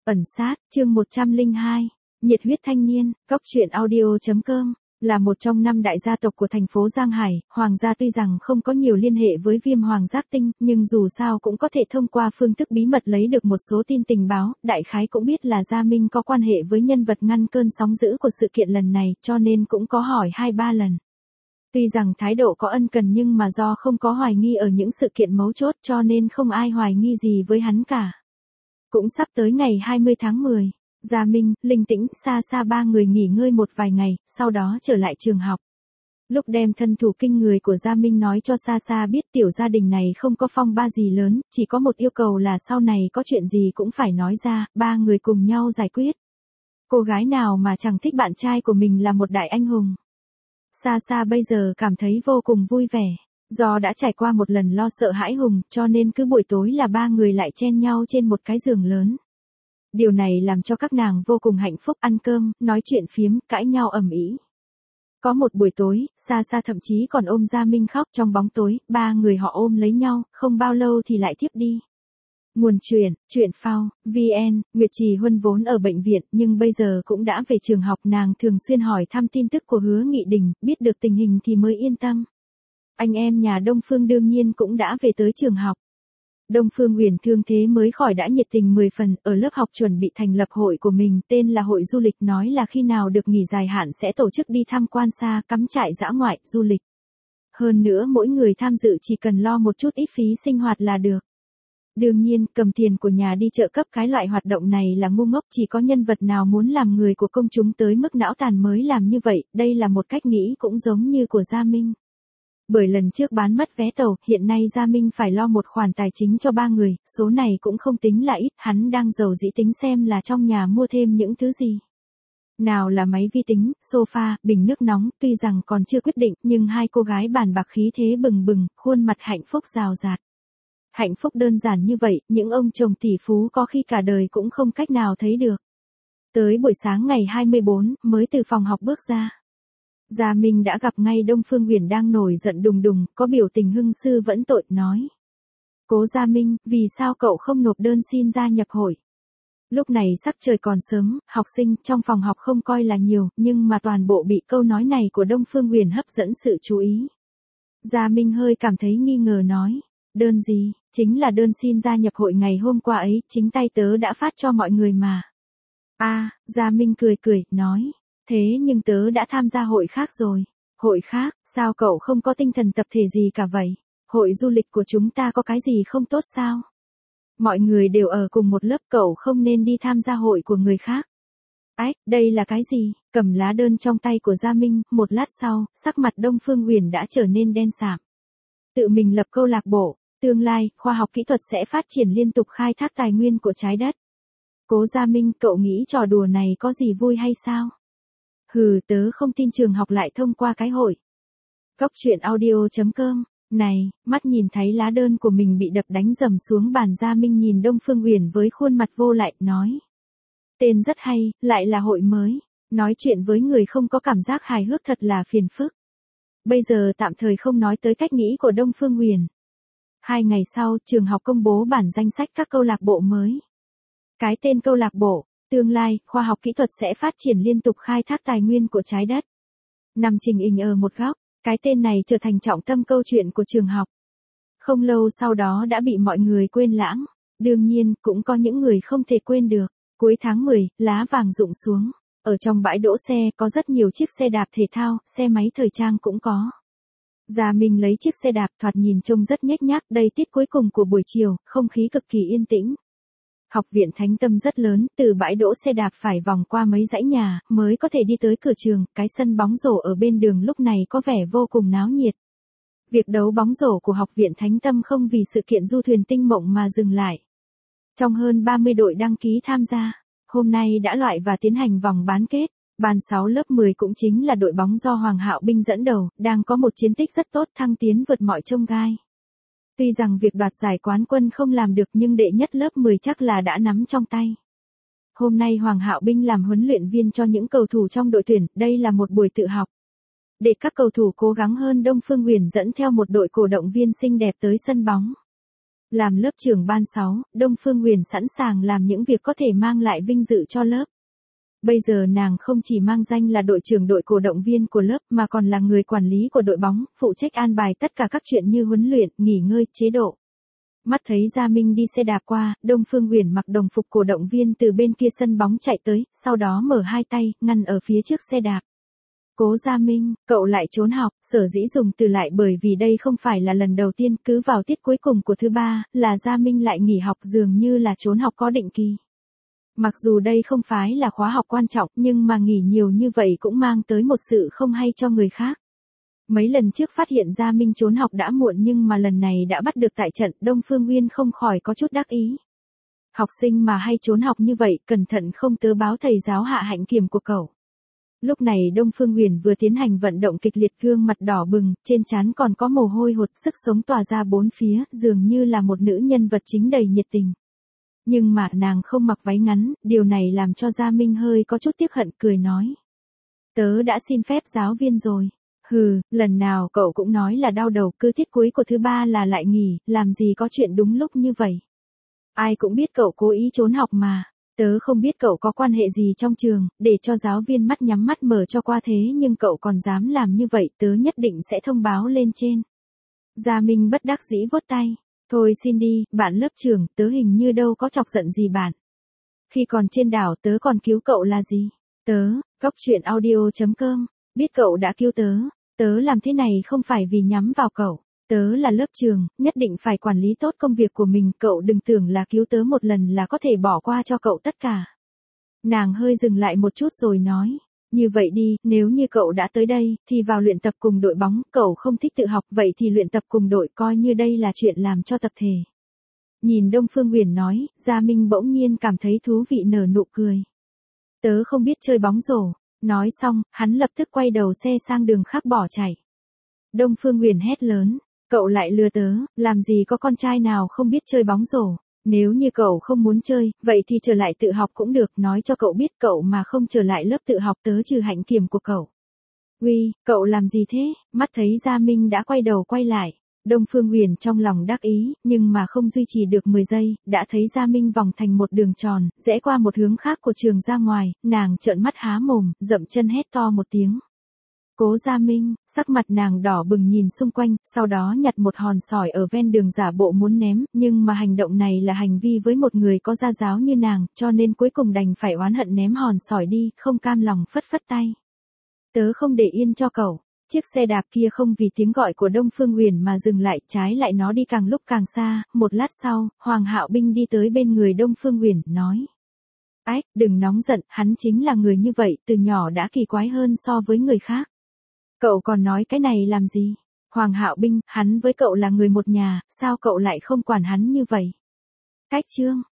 Ẩn sát, chương 102, nhiệt huyết thanh niên, góc truyện audio.com, là một trong 5 đại gia tộc của thành phố Giang Hải, Hoàng gia tuy rằng không có nhiều liên hệ với Viêm Hoàng Giác Tinh, nhưng dù sao cũng có thể thông qua phương thức bí mật lấy được một số tin tình báo, đại khái cũng biết là Gia Minh có quan hệ với nhân vật ngăn cơn sóng dữ của sự kiện lần này, cho nên cũng có hỏi 2-3 lần. Tuy rằng thái độ có ân cần nhưng mà do không có hoài nghi ở những sự kiện mấu chốt cho nên không ai hoài nghi gì với hắn cả. Cũng sắp tới ngày 20 tháng 10, Gia Minh, Linh Tĩnh, Sa Sa ba người nghỉ ngơi một vài ngày, sau đó trở lại trường học. Lúc đem thân thủ kinh người của Gia Minh nói cho Sa Sa biết tiểu gia đình này không có phong ba gì lớn, chỉ có một yêu cầu là sau này có chuyện gì cũng phải nói ra, ba người cùng nhau giải quyết. Cô gái nào mà chẳng thích bạn trai của mình là một đại anh hùng. Sa Sa bây giờ cảm thấy vô cùng vui vẻ. Do đã trải qua một lần lo sợ hãi hùng, cho nên cứ buổi tối là ba người lại chen nhau trên một cái giường lớn. Điều này làm cho các nàng vô cùng hạnh phúc, ăn cơm, nói chuyện phiếm, cãi nhau ầm ĩ. Có một buổi tối, Sa Sa thậm chí còn ôm Gia Minh khóc trong bóng tối, ba người họ ôm lấy nhau, không bao lâu thì lại thiếp đi. Nguồn truyện phao, VN, Nguyệt Trì Huân vốn ở bệnh viện nhưng bây giờ cũng đã về trường học, nàng thường xuyên hỏi thăm tin tức của Hứa Nghị Đình, biết được tình hình thì mới yên tâm. Anh em nhà Đông Phương đương nhiên cũng đã về tới trường học. Đông Phương Uyển thương thế mới khỏi đã nhiệt tình 10 phần, ở lớp học chuẩn bị thành lập hội của mình, tên là hội du lịch, nói là khi nào được nghỉ dài hạn sẽ tổ chức đi tham quan xa, cắm trại dã ngoại, du lịch. Hơn nữa mỗi người tham dự chỉ cần lo một chút ít phí sinh hoạt là được. Đương nhiên, cầm tiền của nhà đi trợ cấp cái loại hoạt động này là ngu ngốc, chỉ có nhân vật nào muốn làm người của công chúng tới mức não tàn mới làm như vậy, đây là một cách nghĩ cũng giống như của Gia Minh. Bởi lần trước bán mất vé tàu, hiện nay Gia Minh phải lo một khoản tài chính cho ba người, số này cũng không tính là ít, hắn đang rầu rĩ tính xem là trong nhà mua thêm những thứ gì. Nào là máy vi tính, sofa, bình nước nóng, tuy rằng còn chưa quyết định, nhưng hai cô gái bàn bạc khí thế bừng bừng, khuôn mặt hạnh phúc rào rạt. Hạnh phúc đơn giản như vậy, những ông chồng tỷ phú có khi cả đời cũng không cách nào thấy được. Tới buổi sáng ngày 24, mới từ phòng học bước ra. Gia Minh đã gặp ngay Đông Phương Uyển đang nổi giận đùng đùng, có biểu tình hưng sư vẫn tội, nói. Cố Gia Minh, vì sao cậu không nộp đơn xin gia nhập hội? Lúc này sắc trời còn sớm, học sinh trong phòng học không coi là nhiều, nhưng mà toàn bộ bị câu nói này của Đông Phương Uyển hấp dẫn sự chú ý. Gia Minh hơi cảm thấy nghi ngờ nói. Đơn gì, chính là đơn xin gia nhập hội ngày hôm qua ấy, chính tay tớ đã phát cho mọi người mà. Gia Minh cười, nói. Thế nhưng tớ đã tham gia hội khác rồi. Hội khác, sao cậu không có tinh thần tập thể gì cả vậy? Hội du lịch của chúng ta có cái gì không tốt sao? Mọi người đều ở cùng một lớp, cậu không nên đi tham gia hội của người khác. Đây là cái gì? Cầm lá đơn trong tay của Gia Minh, một lát sau, sắc mặt Đông Phương Uyển đã trở nên đen sạm. Tự mình lập câu lạc bộ, tương lai, khoa học kỹ thuật sẽ phát triển liên tục khai thác tài nguyên của trái đất. Cố Gia Minh, cậu nghĩ trò đùa này có gì vui hay sao? Tớ không tin trường học lại thông qua cái hội. Góc truyện audio.com, này, mắt nhìn thấy lá đơn của mình bị đập đánh rầm xuống bàn, Gia Minh nhìn Đông Phương Uyển với khuôn mặt vô lại, nói. Tên rất hay, lại là hội mới. Nói chuyện với người không có cảm giác hài hước thật là phiền phức. Bây giờ tạm thời không nói tới cách nghĩ của Đông Phương Uyển. 2 ngày sau, trường học công bố bản danh sách các câu lạc bộ mới. Cái tên câu lạc bộ, tương lai, khoa học kỹ thuật sẽ phát triển liên tục khai thác tài nguyên của trái đất. Nằm trình hình ở một góc, cái tên này trở thành trọng tâm câu chuyện của trường học. Không lâu sau đó đã bị mọi người quên lãng. Đương nhiên, cũng có những người không thể quên được. Cuối tháng 10, lá vàng rụng xuống. Ở trong bãi đỗ xe có rất nhiều chiếc xe đạp thể thao, xe máy thời trang cũng có. Gia Minh lấy chiếc xe đạp, thoạt nhìn trông rất nhếch nhác, đây tiết cuối cùng của buổi chiều, không khí cực kỳ yên tĩnh. Học viện Thánh Tâm rất lớn, từ bãi đỗ xe đạp phải vòng qua mấy dãy nhà, mới có thể đi tới cửa trường, cái sân bóng rổ ở bên đường lúc này có vẻ vô cùng náo nhiệt. Việc đấu bóng rổ của Học viện Thánh Tâm không vì sự kiện du thuyền tinh mộng mà dừng lại. Trong hơn 30 đội đăng ký tham gia, hôm nay đã loại và tiến hành vòng bán kết. Ban 6 lớp 10 cũng chính là đội bóng do Hoàng Hạo Binh dẫn đầu, đang có một chiến tích rất tốt, thăng tiến vượt mọi chông gai. Tuy rằng việc đoạt giải quán quân không làm được nhưng đệ nhất lớp 10 chắc là đã nắm trong tay. Hôm nay Hoàng Hạo Binh làm huấn luyện viên cho những cầu thủ trong đội tuyển, đây là một buổi tự học. Để các cầu thủ cố gắng hơn, Đông Phương Uyển dẫn theo một đội cổ động viên xinh đẹp tới sân bóng. Làm lớp trưởng ban 6, Đông Phương Huyền sẵn sàng làm những việc có thể mang lại vinh dự cho lớp. Bây giờ nàng không chỉ mang danh là đội trưởng đội cổ động viên của lớp mà còn là người quản lý của đội bóng, phụ trách an bài tất cả các chuyện như huấn luyện, nghỉ ngơi, chế độ. Mắt thấy Gia Minh đi xe đạp qua, Đông Phương Huyền mặc đồng phục cổ động viên từ bên kia sân bóng chạy tới, sau đó mở hai tay, ngăn ở phía trước xe đạp. Cố Gia Minh, cậu lại trốn học, sở dĩ dùng từ lại bởi vì đây không phải là lần đầu tiên, cứ vào tiết cuối cùng của thứ 3, là Gia Minh lại nghỉ học dường như là trốn học có định kỳ. Mặc dù đây không phải là khóa học quan trọng nhưng mà nghỉ nhiều như vậy cũng mang tới một sự không hay cho người khác. Mấy lần trước phát hiện Gia Minh trốn học đã muộn nhưng mà lần này đã bắt được tại trận, Đông Phương Nguyên không khỏi có chút đắc ý. Học sinh mà hay trốn học như vậy, cẩn thận không tớ báo thầy giáo hạ hạnh kiểm của cậu. Lúc này Đông Phương Huyền vừa tiến hành vận động kịch liệt, gương mặt đỏ bừng, trên trán còn có mồ hôi hột, sức sống tỏa ra bốn phía, dường như là một nữ nhân vật chính đầy nhiệt tình. Nhưng mà nàng không mặc váy ngắn, điều này làm cho Gia Minh hơi có chút tiếc hận, cười nói. Tớ đã xin phép giáo viên rồi. Hừ, lần nào cậu cũng nói là đau đầu, cứ tiết cuối của thứ 3 là lại nghỉ, làm gì có chuyện đúng lúc như vậy. Ai cũng biết cậu cố ý trốn học mà. Tớ không biết cậu có quan hệ gì trong trường, để cho giáo viên mắt nhắm mắt mở cho qua thế nhưng cậu còn dám làm như vậy, tớ nhất định sẽ thông báo lên trên. Gia Minh bất đắc dĩ vuốt tay. Thôi xin đi, bạn lớp trưởng, tớ hình như đâu có chọc giận gì bạn. Khi còn trên đảo tớ còn cứu cậu là gì? Tớ, coctruyện.audio.com, biết cậu đã cứu tớ. Tớ làm thế này không phải vì nhắm vào cậu. Tớ là lớp trưởng, nhất định phải quản lý tốt công việc của mình, cậu đừng tưởng là cứu tớ một lần là có thể bỏ qua cho cậu tất cả. Nàng hơi dừng lại một chút rồi nói, như vậy đi, nếu như cậu đã tới đây, thì vào luyện tập cùng đội bóng, cậu không thích tự học, vậy thì luyện tập cùng đội, coi như đây là chuyện làm cho tập thể. Nhìn Đông Phương Huyền nói, Gia Minh bỗng nhiên cảm thấy thú vị nở nụ cười. Tớ không biết chơi bóng rổ. Nói xong, hắn lập tức quay đầu xe sang đường khác bỏ chạy. Đông Phương Huyền hét lớn. Cậu lại lừa tớ, làm gì có con trai nào không biết chơi bóng rổ. Nếu như cậu không muốn chơi, vậy thì trở lại tự học cũng được, nói cho cậu biết cậu mà không trở lại lớp tự học tớ trừ hạnh kiểm của cậu. Uy, cậu làm gì thế? Mắt thấy Gia Minh đã quay đầu quay lại. Đông Phương Huyền trong lòng đắc ý, nhưng mà không duy trì được 10 giây, đã thấy Gia Minh vòng thành một đường tròn, rẽ qua một hướng khác của trường ra ngoài, nàng trợn mắt há mồm, dậm chân hét to một tiếng. Cố Gia Minh, sắc mặt nàng đỏ bừng nhìn xung quanh, sau đó nhặt một hòn sỏi ở ven đường giả bộ muốn ném, nhưng mà hành động này là hành vi với một người có gia giáo như nàng, cho nên cuối cùng đành phải oán hận ném hòn sỏi đi, không cam lòng phất phất tay. Tớ không để yên cho cậu. Chiếc xe đạp kia không vì tiếng gọi của Đông Phương Huyền mà dừng lại, trái lại nó đi càng lúc càng xa, một lát sau, Hoàng Hạo Binh đi tới bên người Đông Phương Huyền, nói. Ách, đừng nóng giận, hắn chính là người như vậy, từ nhỏ đã kỳ quái hơn so với người khác. Cậu còn nói cái này làm gì? Hoàng Hạo Binh, hắn với cậu là người một nhà, sao cậu lại không quản hắn như vậy? Cách chương.